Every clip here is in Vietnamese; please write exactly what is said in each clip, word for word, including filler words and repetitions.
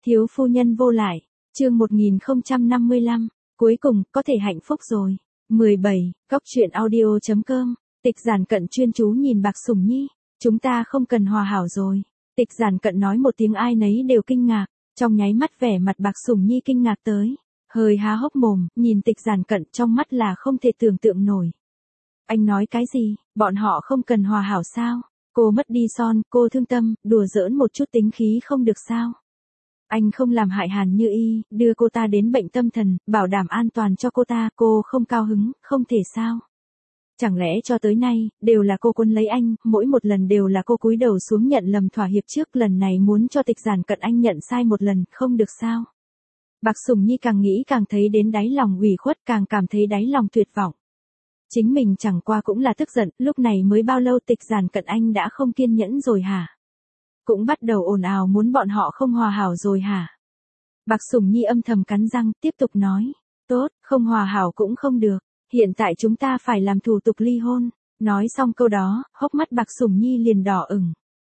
Thiếu phu nhân vô lại, chương một nghìn không trăm năm mươi lăm, cuối cùng, có thể hạnh phúc rồi. mười bảy, Góc truyện audio.com, Tịch Giản Cận chuyên chú nhìn Bạc Sủng Nhi, chúng ta không cần hòa hảo rồi. Tịch Giản Cận nói một tiếng ai nấy đều kinh ngạc, trong nháy mắt vẻ mặt Bạc Sủng Nhi kinh ngạc tới, hơi há hốc mồm, nhìn Tịch Giản Cận trong mắt là không thể tưởng tượng nổi. Anh nói cái gì, bọn họ không cần hòa hảo sao? Cô mất đi son, cô thương tâm, đùa giỡn một chút tính khí không được sao? Anh không làm hại Hàn Như Y, đưa cô ta đến bệnh tâm thần, bảo đảm an toàn cho cô ta, cô không cao hứng, không thể sao? Chẳng lẽ cho tới nay, đều là cô quấn lấy anh, mỗi một lần đều là cô cúi đầu xuống nhận lầm thỏa hiệp trước, lần này muốn cho Tịch Giản Cận anh nhận sai một lần, không được sao? Bạc Sủng Nhi càng nghĩ càng thấy đến đáy lòng ủy khuất, càng cảm thấy đáy lòng tuyệt vọng. Chính mình chẳng qua cũng là tức giận, lúc này mới bao lâu Tịch Giản Cận anh đã không kiên nhẫn rồi hả? Cũng bắt đầu ồn ào muốn bọn họ không hòa hảo rồi hả? Bạc Sủng Nhi âm thầm cắn răng, tiếp tục nói, tốt, không hòa hảo cũng không được, hiện tại chúng ta phải làm thủ tục ly hôn. Nói xong câu đó, hốc mắt Bạc Sủng Nhi liền đỏ ửng.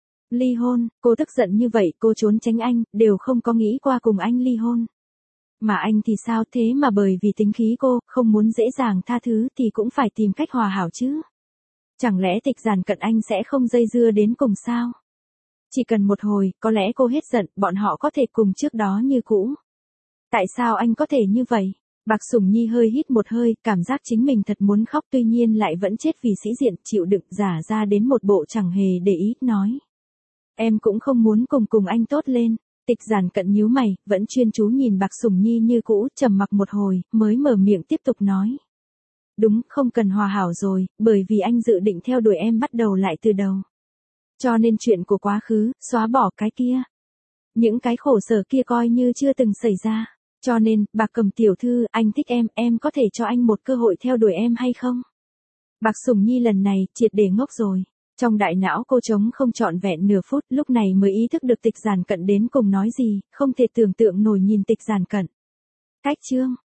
Ly hôn, cô tức giận như vậy, cô trốn tránh anh, đều không có nghĩ qua cùng anh ly hôn. Mà anh thì sao, thế mà bởi vì tính khí cô, không muốn dễ dàng tha thứ thì cũng phải tìm cách hòa hảo chứ. Chẳng lẽ Tịch Giản Cận anh sẽ không dây dưa đến cùng sao? Chỉ cần một hồi, có lẽ cô hết giận, bọn họ có thể cùng trước đó như cũ. Tại sao anh có thể như vậy? Bạc Sủng Nhi hơi hít một hơi, cảm giác chính mình thật muốn khóc, tuy nhiên lại vẫn chết vì sĩ diện, chịu đựng, giả ra đến một bộ chẳng hề để ý, nói. Em cũng không muốn cùng cùng anh tốt lên. Tịch Giản Cận nhíu mày, vẫn chuyên chú nhìn Bạc Sủng Nhi như cũ, trầm mặc một hồi, mới mở miệng tiếp tục nói. Đúng, không cần hòa hảo rồi, bởi vì anh dự định theo đuổi em bắt đầu lại từ đầu. Cho nên chuyện của quá khứ, xóa bỏ cái kia. Những cái khổ sở kia coi như chưa từng xảy ra. Cho nên, Bạc Cầm tiểu thư, anh thích em, em có thể cho anh một cơ hội theo đuổi em hay không? Bạc Sủng Nhi lần này, triệt để ngốc rồi. Trong đại não cô trống không trọn vẹn nửa phút, lúc này mới ý thức được Tịch Giản Cận đến cùng nói gì, không thể tưởng tượng nổi nhìn Tịch Giản Cận. Cách chương,